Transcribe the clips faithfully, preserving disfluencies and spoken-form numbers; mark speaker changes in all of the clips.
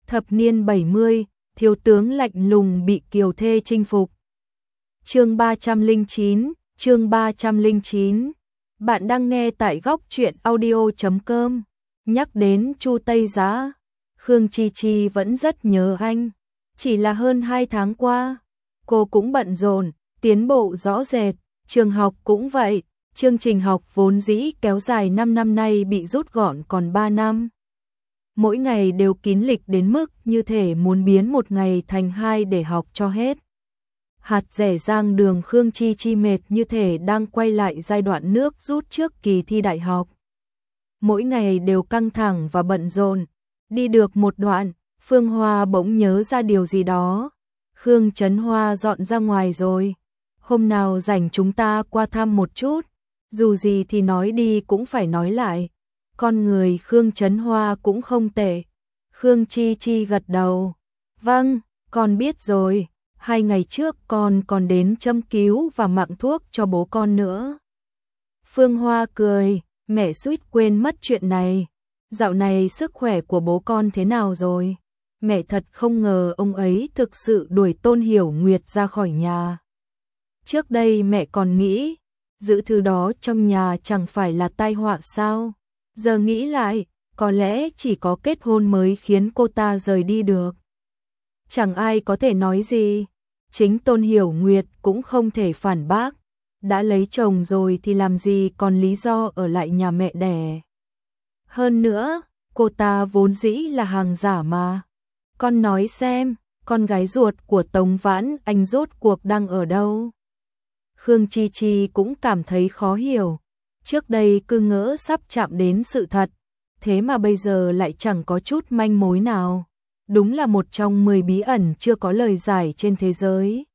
Speaker 1: Thập niên bảy mươi, thiếu tướng lạnh lùng bị kiều thê chinh phục. Chương ba trăm lẻ chín, chương ba trăm lẻ chín. Bạn đang nghe tại góc truyện audio chấm com. Nhắc đến Chu Tây Giá, Khương Chi Chi vẫn rất nhớ anh. Chỉ là hơn hai tháng qua, cô cũng bận rộn, tiến bộ rõ rệt, trường học cũng vậy, chương trình học vốn dĩ kéo dài năm năm nay bị rút gọn còn ba năm. Mỗi ngày đều kín lịch đến mức như thể muốn biến một ngày thành hai để học cho hết. Hạt rẻ rang đường Khương Chi Chi mệt như thể đang quay lại giai đoạn nước rút trước kỳ thi đại học. Mỗi ngày đều căng thẳng và bận rộn. Đi được một đoạn, Phương Hoa bỗng nhớ ra điều gì đó. Khương Trấn Hoa dọn ra ngoài rồi. Hôm nào rảnh chúng ta qua thăm một chút. Dù gì thì nói đi cũng phải nói lại. Con người Khương Trấn Hoa cũng không tệ. Khương Chi Chi gật đầu. Vâng, con biết rồi. Hai ngày trước con còn đến châm cứu và mặng thuốc cho bố con nữa. Phương Hoa cười, mẹ suýt quên mất chuyện này. Dạo này sức khỏe của bố con thế nào rồi? Mẹ thật không ngờ ông ấy thực sự đuổi Tôn Hiểu Nguyệt ra khỏi nhà. Trước đây mẹ còn nghĩ, giữ thứ đó trong nhà chẳng phải là tai họa sao? Giờ nghĩ lại, có lẽ chỉ có kết hôn mới khiến cô ta rời đi được. Chẳng ai có thể nói gì. Chính Tôn Hiểu Nguyệt cũng không thể phản bác. Đã lấy chồng rồi thì làm gì còn lý do ở lại nhà mẹ đẻ. Hơn nữa, cô ta vốn dĩ là hàng giả mà. Con nói xem, con gái ruột của Tống Vãn Anh rốt cuộc đang ở đâu? Khương Chi Chi cũng cảm thấy khó hiểu. Trước đây cứ ngỡ sắp chạm đến sự thật, thế mà bây giờ lại chẳng có chút manh mối nào. Đúng là một trong mười bí ẩn chưa có lời giải trên thế giới.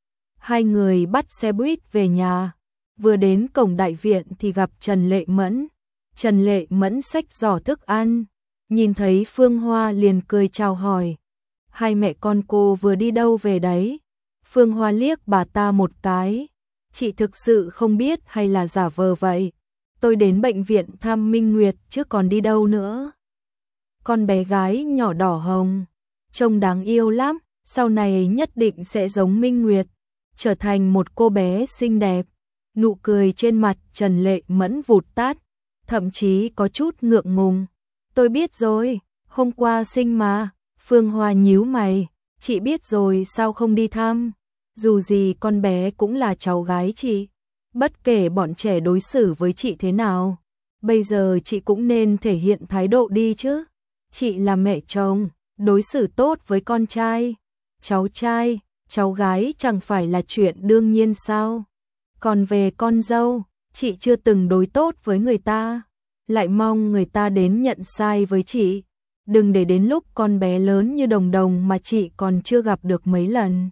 Speaker 1: Hai người bắt xe buýt về nhà. Vừa đến cổng đại viện thì gặp Trần Lệ Mẫn. Trần Lệ Mẫn xách giỏ thức ăn. Nhìn thấy Phương Hoa liền cười chào hỏi. Hai mẹ con cô vừa đi đâu về đấy? Phương Hoa liếc bà ta một cái. Chị thực sự không biết hay là giả vờ vậy? Tôi đến bệnh viện thăm Minh Nguyệt chứ còn đi đâu nữa. Con bé gái nhỏ đỏ hồng, trông đáng yêu lắm, sau này nhất định sẽ giống Minh Nguyệt, trở thành một cô bé xinh đẹp. Nụ cười trên mặt Trần Lệ Mẫn vụt tắt, thậm chí có chút ngượng ngùng. Tôi biết rồi, hôm qua sinh mà. Phương Hoa nhíu mày, chị biết rồi sao không đi thăm? Dù gì con bé cũng là cháu gái chị. Bất kể bọn trẻ đối xử với chị thế nào, bây giờ chị cũng nên thể hiện thái độ đi chứ. Chị là mẹ chồng, đối xử tốt với con trai, cháu trai, cháu gái chẳng phải là chuyện đương nhiên sao? Còn về con dâu, chị chưa từng đối tốt với người ta, lại mong người ta đến nhận sai với chị. Đừng để đến lúc con bé lớn như Đồng Đồng mà chị còn chưa gặp được mấy lần.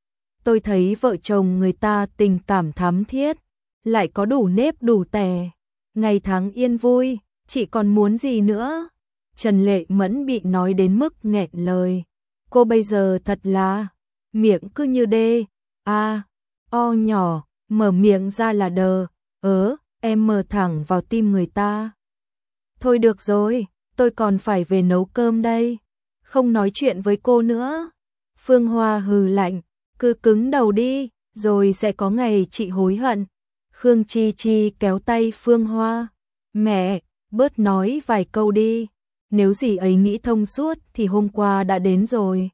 Speaker 1: Tôi thấy vợ chồng người ta tình cảm thắm thiết, lại có đủ nếp đủ tẻ, ngày tháng yên vui, chị còn muốn gì nữa? Trần Lệ Mẫn bị nói đến mức nghẹn lời. Cô bây giờ thật là miệng cứ như đê, a, o nhỏ, mở miệng ra là đờ, ớ, em mở thẳng vào tim người ta. Thôi được rồi, tôi còn phải về nấu cơm đây, không nói chuyện với cô nữa. Phương Hoa hừ lạnh, cứ cứng đầu đi, rồi sẽ có ngày chị hối hận. Khương Chi Chi kéo tay Phương Hoa. Mẹ, bớt nói vài câu đi. Nếu dì ấy nghĩ thông suốt thì hôm qua đã đến rồi.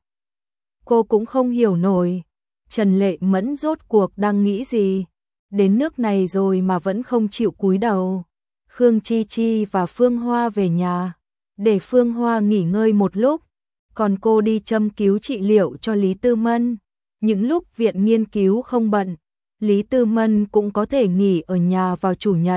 Speaker 1: Cô cũng không hiểu nổi. Trần Lệ Mẫn rốt cuộc đang nghĩ gì. Đến nước này rồi mà vẫn không chịu cúi đầu. Khương Chi Chi và Phương Hoa về nhà. Để Phương Hoa nghỉ ngơi một lúc. Còn cô đi châm cứu trị liệu cho Lý Tư Mân. Những lúc viện nghiên cứu không bận, Lý Tư Mân cũng có thể nghỉ ở nhà vào chủ nhật.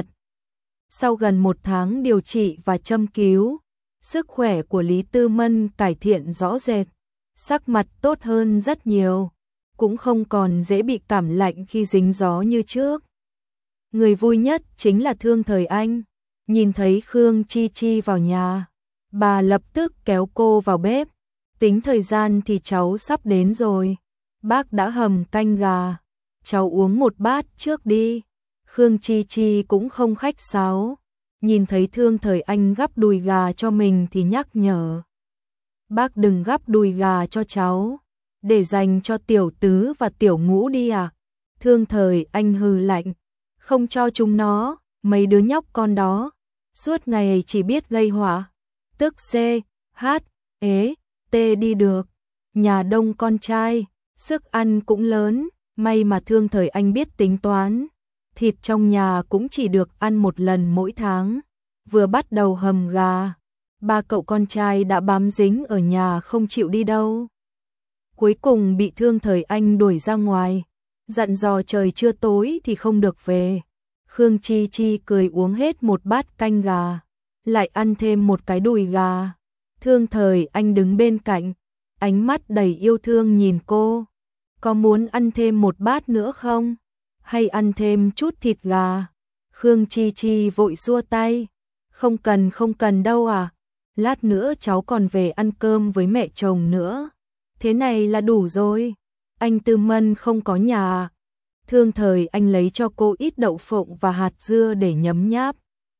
Speaker 1: Sau gần một tháng điều trị và châm cứu, sức khỏe của Lý Tư Mân cải thiện rõ rệt, sắc mặt tốt hơn rất nhiều, cũng không còn dễ bị cảm lạnh khi dính gió như trước. Người vui nhất chính là Thương Thời Anh, nhìn thấy Khương Chi Chi vào nhà, bà lập tức kéo cô vào bếp, tính thời gian thì cháu sắp đến rồi. Bác đã hầm canh gà, cháu uống một bát trước đi. Khương Chi Chi cũng không khách sáo, nhìn thấy Thương Thời Anh gắp đùi gà cho mình thì nhắc nhở. Bác đừng gắp đùi gà cho cháu, để dành cho tiểu tứ và tiểu ngũ đi à? Thương Thời Anh hừ lạnh, không cho chúng nó, mấy đứa nhóc con đó, suốt ngày chỉ biết gây họa. Tức C, H, ế, T đi được, nhà đông con trai, sức ăn cũng lớn, may mà Thương Thời Anh biết tính toán, thịt trong nhà cũng chỉ được ăn một lần mỗi tháng, vừa bắt đầu hầm gà, ba cậu con trai đã bám dính ở nhà không chịu đi đâu. Cuối cùng bị Thương Thời Anh đuổi ra ngoài, dặn dò trời chưa tối thì không được về. Khương Chi Chi cười uống hết một bát canh gà, lại ăn thêm một cái đùi gà. Thương Thời Anh đứng bên cạnh, ánh mắt đầy yêu thương nhìn cô. Có muốn ăn thêm một bát nữa không? Hay ăn thêm chút thịt gà? Khương Chi Chi vội xua tay. Không cần không cần đâu à. Lát nữa cháu còn về ăn cơm với mẹ chồng nữa. Thế này là đủ rồi. Anh Tư Mân không có nhà à? Thương Thời Anh lấy cho cô ít đậu phộng và hạt dưa để nhấm nháp.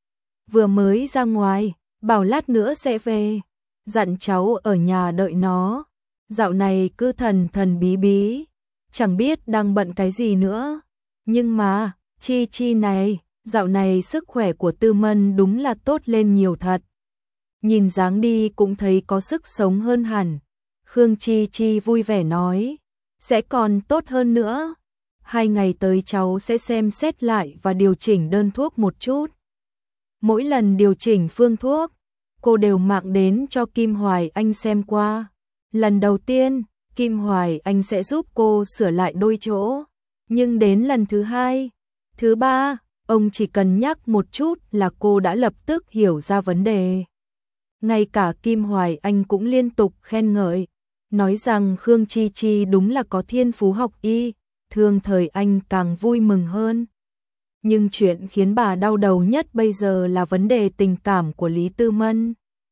Speaker 1: Vừa mới ra ngoài, bảo lát nữa sẽ về. Dặn cháu ở nhà đợi nó. Dạo này cứ thần thần bí bí, chẳng biết đang bận cái gì nữa. Nhưng mà, Chi Chi này, dạo này sức khỏe của Tư Mân đúng là tốt lên nhiều thật. Nhìn dáng đi cũng thấy có sức sống hơn hẳn. Khương Chi Chi vui vẻ nói, sẽ còn tốt hơn nữa. Hai ngày tới cháu sẽ xem xét lại và điều chỉnh đơn thuốc một chút. Mỗi lần điều chỉnh phương thuốc, cô đều mạng đến cho Kim Hoài Anh xem qua. Lần đầu tiên, Kim Hoài Anh sẽ giúp cô sửa lại đôi chỗ. Nhưng đến lần thứ hai, thứ ba, ông chỉ cần nhắc một chút là cô đã lập tức hiểu ra vấn đề. Ngay cả Kim Hoài Anh cũng liên tục khen ngợi, nói rằng Khương Chi Chi đúng là có thiên phú học y. Thương Thời Anh càng vui mừng hơn. Nhưng chuyện khiến bà đau đầu nhất bây giờ là vấn đề tình cảm của Lý Tư Mân.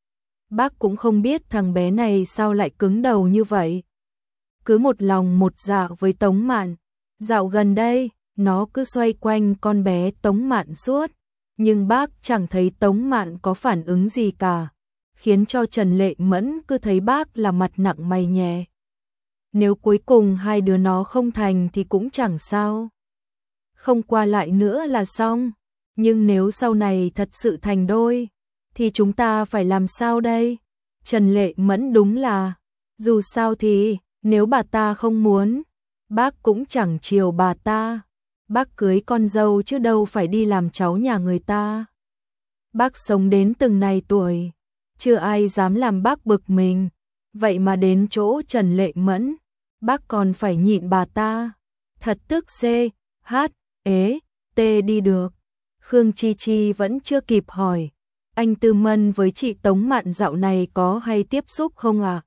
Speaker 1: Bác cũng không biết thằng bé này sao lại cứng đầu như vậy. Cứ một lòng một dạ với Tống Mạn. Dạo gần đây, nó cứ xoay quanh con bé Tống Mạn suốt. Nhưng bác chẳng thấy Tống Mạn có phản ứng gì cả. Khiến cho Trần Lệ Mẫn cứ thấy bác là mặt nặng mày nhẹ. Nếu cuối cùng hai đứa nó không thành thì cũng chẳng sao. Không qua lại nữa là xong. Nhưng nếu sau này thật sự thành đôi, thì chúng ta phải làm sao đây? Trần Lệ Mẫn đúng là, dù sao thì, nếu bà ta không muốn, bác cũng chẳng chiều bà ta. Bác cưới con dâu chứ đâu phải đi làm cháu nhà người ta. Bác sống đến từng này tuổi, chưa ai dám làm bác bực mình. Vậy mà đến chỗ Trần Lệ Mẫn, bác còn phải nhịn bà ta. Thật tức C, H, ế, T đi được. Khương Chi Chi vẫn chưa kịp hỏi. Anh Tư Mân với chị Tống Mạn dạo này có hay tiếp xúc không à?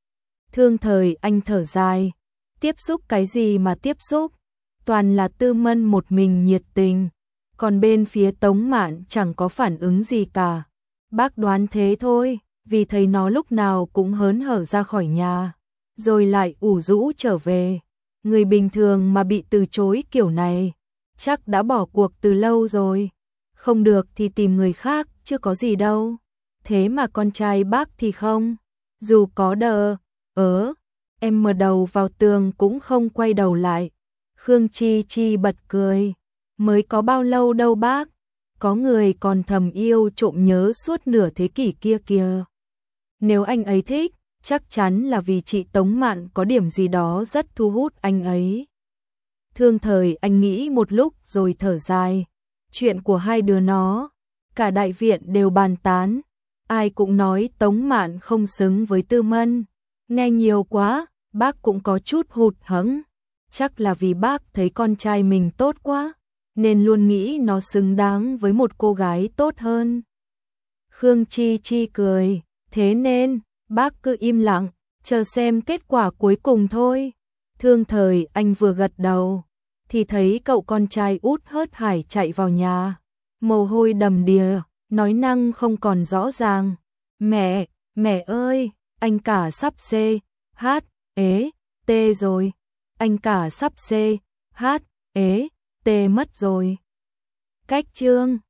Speaker 1: Thương Thời Anh thở dài. Tiếp xúc cái gì mà tiếp xúc? Toàn là Tư Mân một mình nhiệt tình. Còn bên phía Tống Mạn chẳng có phản ứng gì cả. Bác đoán thế thôi, vì thấy nó lúc nào cũng hớn hở ra khỏi nhà, rồi lại ủ rũ trở về. Người bình thường mà bị từ chối kiểu này, chắc đã bỏ cuộc từ lâu rồi. Không được thì tìm người khác, chứ có gì đâu. Thế mà con trai bác thì không. Dù có đờ, ớ, em mờ đầu vào tường cũng không quay đầu lại. Khương Chi Chi bật cười. Mới có bao lâu đâu bác. Có người còn thầm yêu trộm nhớ suốt nửa thế kỷ kia kìa. Nếu anh ấy thích, chắc chắn là vì chị Tống Mạn có điểm gì đó rất thu hút anh ấy. Thương Thời Anh nghĩ một lúc rồi thở dài. Chuyện của hai đứa nó, cả đại viện đều bàn tán. Ai cũng nói Tống Mạn không xứng với Tư Mân. Nghe nhiều quá, bác cũng có chút hụt hẫng. Chắc là vì bác thấy con trai mình tốt quá, nên luôn nghĩ nó xứng đáng với một cô gái tốt hơn. Khương Chi Chi cười, thế nên, bác cứ im lặng, chờ xem kết quả cuối cùng thôi. Thương Thời Anh vừa gật đầu, thì thấy cậu con trai út hớt hải chạy vào nhà. Mồ hôi đầm đìa, nói năng không còn rõ ràng. Mẹ, mẹ ơi, anh cả sắp C, H, ế, T rồi. Anh cả sắp C, H, ế, T mất rồi. Cách chương